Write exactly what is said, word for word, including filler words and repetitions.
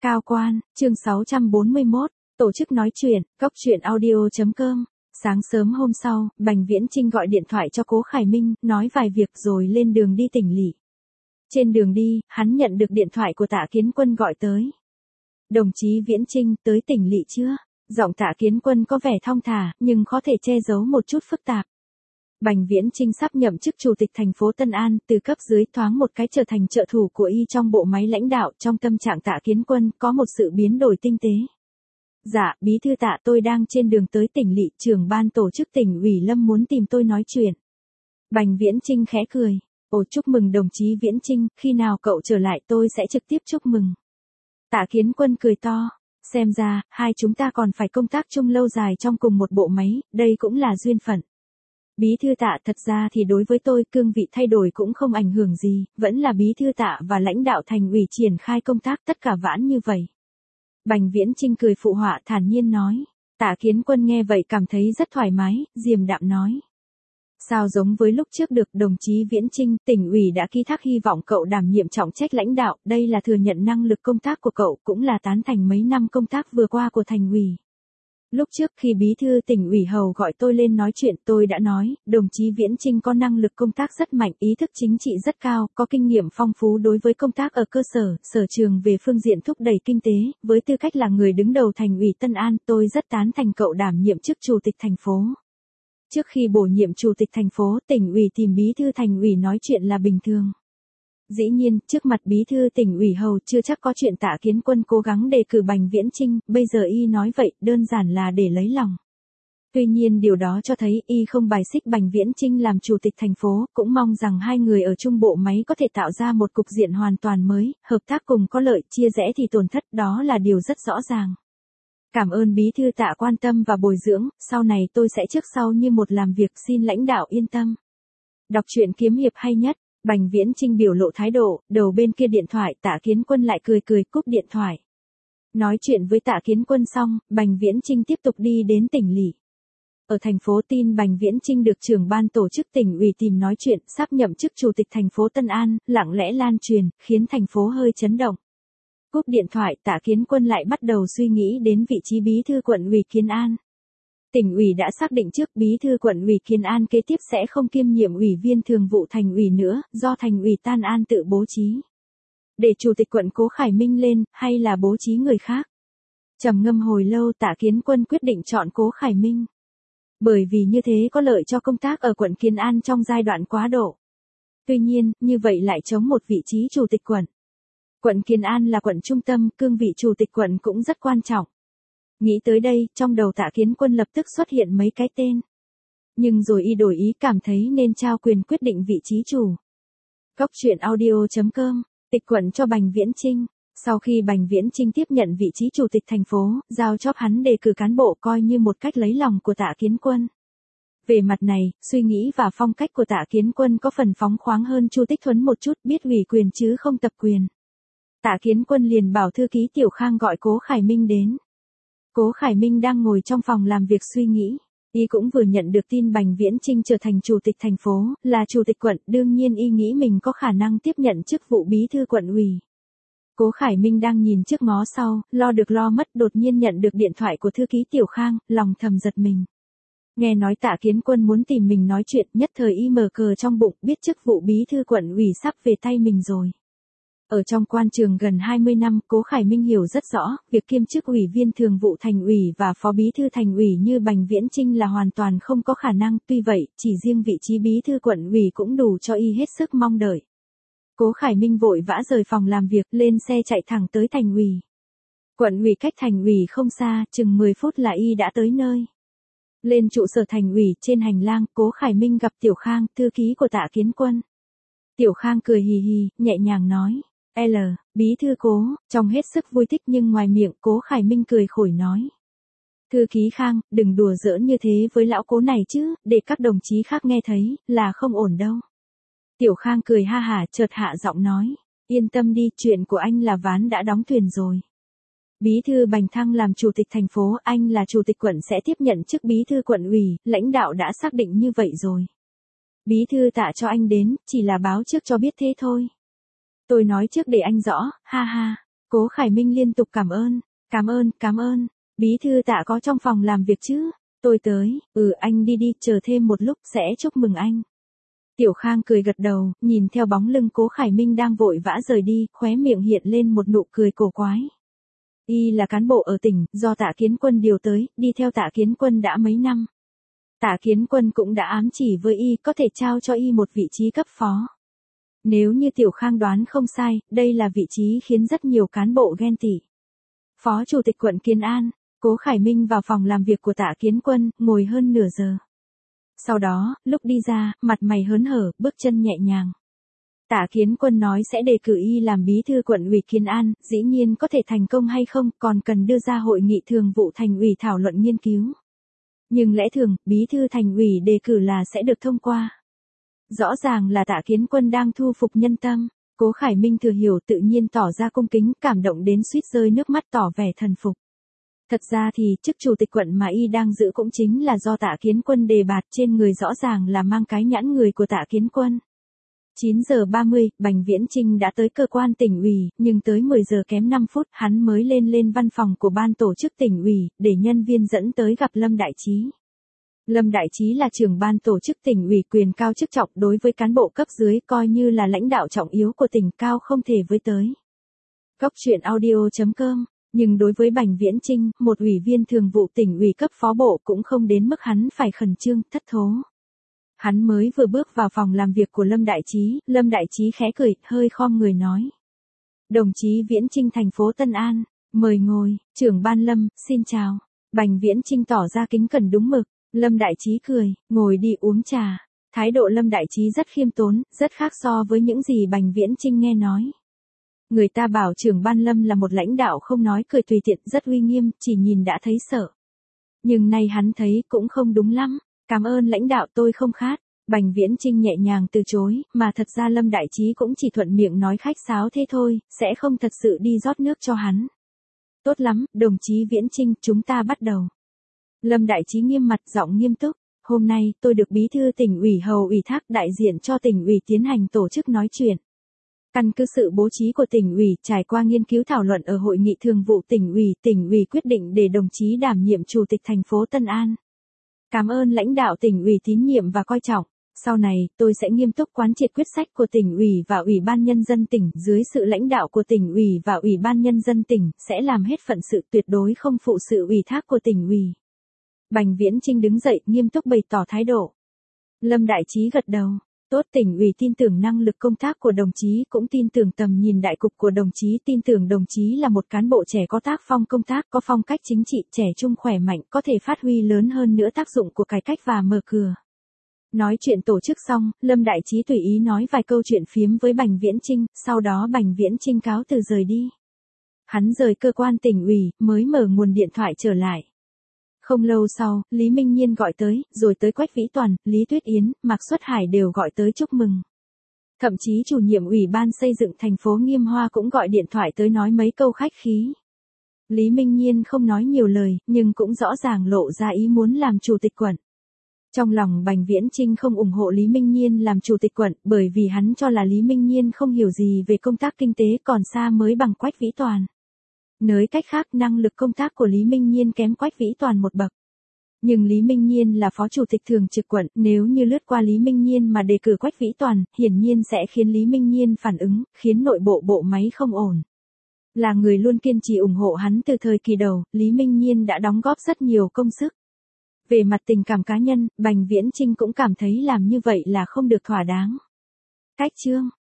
Cao quan, chương sáu trăm bốn mươi mốt, tổ chức nói chuyện, cốc truyện audio chấm com. Sáng sớm hôm sau, Bành Viễn Chinh gọi điện thoại cho Cố Khải Minh, nói vài việc rồi lên đường đi tỉnh lỵ. Trên đường đi, hắn nhận được điện thoại của Tạ Kiến Quân gọi tới. Đồng chí Viễn Chinh, tới tỉnh lỵ chưa? Giọng Tạ Kiến Quân có vẻ thong thả, nhưng có thể che giấu một chút phức tạp. Bành Viễn Chinh sắp nhậm chức chủ tịch thành phố Tân An, từ cấp dưới thoáng một cái trở thành trợ thủ của y trong bộ máy lãnh đạo. Trong tâm trạng Tạ Kiến Quân có một sự biến đổi tinh tế. Dạ, bí thư Tạ, tôi đang trên đường tới tỉnh lỵ, trưởng ban tổ chức tỉnh ủy Lâm muốn tìm tôi nói chuyện. Bành Viễn Chinh khẽ cười. Ồ, chúc mừng đồng chí Viễn Chinh, khi nào cậu trở lại tôi sẽ trực tiếp chúc mừng. Tạ Kiến Quân cười to. Xem ra, hai chúng ta còn phải công tác chung lâu dài trong cùng một bộ máy, đây cũng là duyên phận. Bí thư Tạ, thật ra thì đối với tôi cương vị thay đổi cũng không ảnh hưởng gì, vẫn là bí thư Tạ và lãnh đạo thành ủy triển khai công tác tất cả vãn như vậy. Bành Viễn Chinh cười phụ họa thản nhiên nói. Tạ Kiến Quân nghe vậy cảm thấy rất thoải mái, điềm đạm nói. Sao giống với lúc trước được, đồng chí Viễn Chinh, tỉnh ủy đã ký thác hy vọng cậu đảm nhiệm trọng trách lãnh đạo, đây là thừa nhận năng lực công tác của cậu, cũng là tán thành mấy năm công tác vừa qua của thành ủy. Lúc trước khi bí thư tỉnh ủy Hầu gọi tôi lên nói chuyện, tôi đã nói, đồng chí Viễn Chinh có năng lực công tác rất mạnh, ý thức chính trị rất cao, có kinh nghiệm phong phú đối với công tác ở cơ sở, sở trường về phương diện thúc đẩy kinh tế, với tư cách là người đứng đầu thành ủy Tân An, tôi rất tán thành cậu đảm nhiệm chức chủ tịch thành phố. Trước khi bổ nhiệm chủ tịch thành phố, tỉnh ủy tìm bí thư thành ủy nói chuyện là bình thường. Dĩ nhiên, trước mặt bí thư tỉnh ủy Hầu chưa chắc có chuyện. Tạ Kiến Quân cố gắng đề cử Bành Viễn Chinh, bây giờ y nói vậy, đơn giản là để lấy lòng. Tuy nhiên điều đó cho thấy y không bài xích Bành Viễn Chinh làm chủ tịch thành phố, cũng mong rằng hai người ở chung bộ máy có thể tạo ra một cục diện hoàn toàn mới, hợp tác cùng có lợi, chia rẽ thì tổn thất, đó là điều rất rõ ràng. Cảm ơn bí thư Tạ quan tâm và bồi dưỡng, sau này tôi sẽ trước sau như một làm việc, xin lãnh đạo yên tâm. Đọc truyện kiếm hiệp hay nhất. Bành Viễn Chinh biểu lộ thái độ, đầu bên kia điện thoại Tạ Kiến Quân lại cười cười cúp điện thoại. Nói chuyện với Tạ Kiến Quân xong, Bành Viễn Chinh tiếp tục đi đến tỉnh lỵ. Ở thành phố tin Bành Viễn Chinh được trưởng ban tổ chức tỉnh ủy tìm nói chuyện, sắp nhậm chức chủ tịch thành phố Tân An, lặng lẽ lan truyền, khiến thành phố hơi chấn động. Cúp điện thoại Tạ Kiến Quân lại bắt đầu suy nghĩ đến vị trí bí thư quận ủy Kiến An. Tỉnh ủy đã xác định trước bí thư quận ủy Kiến An kế tiếp sẽ không kiêm nhiệm ủy viên thường vụ thành ủy nữa, do thành ủy Tân An tự bố trí. Để chủ tịch quận Cố Khải Minh lên, hay là bố trí người khác? Trầm ngâm hồi lâu Tạ Kiến Quân quyết định chọn Cố Khải Minh. Bởi vì như thế có lợi cho công tác ở quận Kiến An trong giai đoạn quá độ. Tuy nhiên, như vậy lại chống một vị trí chủ tịch quận. Quận Kiến An là quận trung tâm, cương vị chủ tịch quận cũng rất quan trọng. Nghĩ tới đây, trong đầu Tạ Kiến Quân lập tức xuất hiện mấy cái tên. Nhưng rồi y đổi ý, cảm thấy nên trao quyền quyết định vị trí chủ. Cốc truyện audio chấm com, tịch quận cho Bành Viễn Chinh. Sau khi Bành Viễn Chinh tiếp nhận vị trí chủ tịch thành phố, giao chóp hắn đề cử cán bộ coi như một cách lấy lòng của Tạ Kiến Quân. Về mặt này, suy nghĩ và phong cách của Tạ Kiến Quân có phần phóng khoáng hơn Chu Tích Thuấn một chút, biết ủy quyền chứ không tập quyền. Tạ Kiến Quân liền bảo thư ký Tiểu Khang gọi Cố Khải Minh đến. Cố Khải Minh đang ngồi trong phòng làm việc suy nghĩ, y cũng vừa nhận được tin Bành Viễn Chinh trở thành chủ tịch thành phố, là chủ tịch quận, đương nhiên y nghĩ mình có khả năng tiếp nhận chức vụ bí thư quận ủy. Cố Khải Minh đang nhìn trước ngó sau, lo được lo mất, đột nhiên nhận được điện thoại của thư ký Tiểu Khang, lòng thầm giật mình. Nghe nói Tạ Kiến Quân muốn tìm mình nói chuyện, nhất thời y mở cờ trong bụng, biết chức vụ bí thư quận ủy sắp về tay mình rồi. Ở trong quan trường gần hai mươi năm, Cố Khải Minh hiểu rất rõ, việc kiêm chức ủy viên thường vụ thành ủy và phó bí thư thành ủy như Bành Viễn Chinh là hoàn toàn không có khả năng, tuy vậy, chỉ riêng vị trí bí thư quận ủy cũng đủ cho y hết sức mong đợi. Cố Khải Minh vội vã rời phòng làm việc, lên xe chạy thẳng tới thành ủy. Quận ủy cách thành ủy không xa, chừng mười phút là y đã tới nơi. Lên trụ sở thành ủy, trên hành lang, Cố Khải Minh gặp Tiểu Khang, thư ký của Tạ Kiến Quân. Tiểu Khang cười hì hì, nhẹ nhàng nói. L, bí thư Cố, trong hết sức vui thích nhưng ngoài miệng Cố Khải Minh cười khổi nói. Thư ký Khang, đừng đùa giỡn như thế với lão Cố này chứ, để các đồng chí khác nghe thấy, là không ổn đâu. Tiểu Khang cười ha hả, chợt hạ giọng nói. Yên tâm đi, chuyện của anh là ván đã đóng thuyền rồi. Bí thư Bành Thăng làm chủ tịch thành phố, anh là chủ tịch quận sẽ tiếp nhận chức bí thư quận ủy, lãnh đạo đã xác định như vậy rồi. Bí thư Tạ cho anh đến, chỉ là báo trước cho biết thế thôi. Tôi nói trước để anh rõ, ha ha. Cố Khải Minh liên tục cảm ơn, cảm ơn, cảm ơn, bí thư Tạ có trong phòng làm việc chứ, tôi tới, ừ anh đi đi, chờ thêm một lúc, sẽ chúc mừng anh. Tiểu Khang cười gật đầu, nhìn theo bóng lưng Cố Khải Minh đang vội vã rời đi, khóe miệng hiện lên một nụ cười cổ quái. Y là cán bộ ở tỉnh, do Tạ Kiến Quân điều tới, đi theo Tạ Kiến Quân đã mấy năm. Tạ Kiến Quân cũng đã ám chỉ với Y có thể trao cho Y một vị trí cấp phó. Nếu như Tiểu Khang đoán không sai, đây là vị trí khiến rất nhiều cán bộ ghen tị. Phó Chủ tịch quận Kiến An, Cố Khải Minh vào phòng làm việc của Tạ Kiến Quân, ngồi hơn nửa giờ. Sau đó, lúc đi ra, mặt mày hớn hở, bước chân nhẹ nhàng. Tạ Kiến Quân nói sẽ đề cử Y làm bí thư quận ủy Kiến An, dĩ nhiên có thể thành công hay không, còn cần đưa ra hội nghị thường vụ thành ủy thảo luận nghiên cứu. Nhưng lẽ thường, bí thư thành ủy đề cử là sẽ được thông qua. Rõ ràng là Tạ Kiến Quân đang thu phục nhân tâm, Cố Khải Minh thừa hiểu tự nhiên tỏ ra cung kính, cảm động đến suýt rơi nước mắt tỏ vẻ thần phục. Thật ra thì, chức chủ tịch quận mà Y đang giữ cũng chính là do Tạ Kiến Quân đề bạt, trên người rõ ràng là mang cái nhãn người của Tạ Kiến Quân. chín giờ ba mươi, Bành Viễn Chinh đã tới cơ quan tỉnh ủy, nhưng tới mười giờ kém năm phút, hắn mới lên lên văn phòng của ban tổ chức tỉnh ủy, để nhân viên dẫn tới gặp Lâm Đại Chí. Lâm Đại Chí là trưởng ban tổ chức tỉnh ủy, quyền cao chức trọng, đối với cán bộ cấp dưới coi như là lãnh đạo trọng yếu của tỉnh, cao không thể với tới. Cóc truyện audio chấm com. Nhưng đối với Bành Viễn Chinh, một ủy viên thường vụ tỉnh ủy cấp phó bộ cũng không đến mức hắn phải khẩn trương, thất thố. Hắn mới vừa bước vào phòng làm việc của Lâm Đại Chí, Lâm Đại Chí khẽ cười, hơi khom người nói. Đồng chí Viễn Chinh thành phố Tân An, mời ngồi, trưởng ban Lâm, xin chào. Bành Viễn Chinh tỏ ra kính cẩn đúng mực, Lâm Đại Chí cười, ngồi đi uống trà. Thái độ Lâm Đại Chí rất khiêm tốn, rất khác so với những gì Bành Viễn Chinh nghe nói. Người ta bảo trưởng ban Lâm là một lãnh đạo không nói cười tùy tiện, rất uy nghiêm, chỉ nhìn đã thấy sợ. Nhưng nay hắn thấy cũng không đúng lắm, cảm ơn lãnh đạo, tôi không khát. Bành Viễn Chinh nhẹ nhàng từ chối, mà thật ra Lâm Đại Chí cũng chỉ thuận miệng nói khách sáo thế thôi, sẽ không thật sự đi rót nước cho hắn. Tốt lắm, đồng chí Viễn Chinh, chúng ta bắt đầu. Lâm Đại Chí nghiêm mặt, giọng nghiêm túc. Hôm nay, tôi được bí thư tỉnh ủy hầu ủy thác đại diện cho tỉnh ủy tiến hành tổ chức nói chuyện. Căn cứ sự bố trí của tỉnh ủy, trải qua nghiên cứu thảo luận ở hội nghị thường vụ tỉnh ủy, tỉnh ủy quyết định để đồng chí đảm nhiệm chủ tịch thành phố Tân An. Cảm ơn lãnh đạo tỉnh ủy tín nhiệm và coi trọng. Sau này, tôi sẽ nghiêm túc quán triệt quyết sách của tỉnh ủy và ủy ban nhân dân tỉnh, dưới sự lãnh đạo của tỉnh ủy và ủy ban nhân dân tỉnh, sẽ làm hết phận sự, tuyệt đối không phụ sự ủy thác của tỉnh ủy. Bành Viễn Chinh đứng dậy, nghiêm túc bày tỏ thái độ. Lâm Đại Chí gật đầu. Tốt, tỉnh ủy tin tưởng năng lực công tác của đồng chí, cũng tin tưởng tầm nhìn đại cục của đồng chí, tin tưởng đồng chí là một cán bộ trẻ có tác phong công tác, có phong cách chính trị, trẻ trung khỏe mạnh, có thể phát huy lớn hơn nữa tác dụng của cải cách và mở cửa. Nói chuyện tổ chức xong, Lâm Đại Chí tùy ý nói vài câu chuyện phiếm với Bành Viễn Chinh, sau đó Bành Viễn Chinh cáo từ rời đi. Hắn rời cơ quan tỉnh ủy, mới mở nguồn điện thoại trở lại. Không lâu sau, Lý Minh Nhiên gọi tới, rồi tới Quách Vĩ Toàn, Lý Tuyết Yến, Mạc Xuất Hải đều gọi tới chúc mừng. Thậm chí chủ nhiệm ủy ban xây dựng thành phố Nghiêm Hoa cũng gọi điện thoại tới nói mấy câu khách khí. Lý Minh Nhiên không nói nhiều lời, nhưng cũng rõ ràng lộ ra ý muốn làm chủ tịch quận. Trong lòng Bành Viễn Chinh không ủng hộ Lý Minh Nhiên làm chủ tịch quận, bởi vì hắn cho là Lý Minh Nhiên không hiểu gì về công tác kinh tế, còn xa mới bằng Quách Vĩ Toàn. Nói cách khác, năng lực công tác của Lý Minh Nhiên kém Quách Vĩ Toàn một bậc. Nhưng Lý Minh Nhiên là phó chủ tịch thường trực quận, nếu như lướt qua Lý Minh Nhiên mà đề cử Quách Vĩ Toàn, hiển nhiên sẽ khiến Lý Minh Nhiên phản ứng, khiến nội bộ bộ máy không ổn. Là người luôn kiên trì ủng hộ hắn từ thời kỳ đầu, Lý Minh Nhiên đã đóng góp rất nhiều công sức. Về mặt tình cảm cá nhân, Bành Viễn Chinh cũng cảm thấy làm như vậy là không được thỏa đáng. Cách chương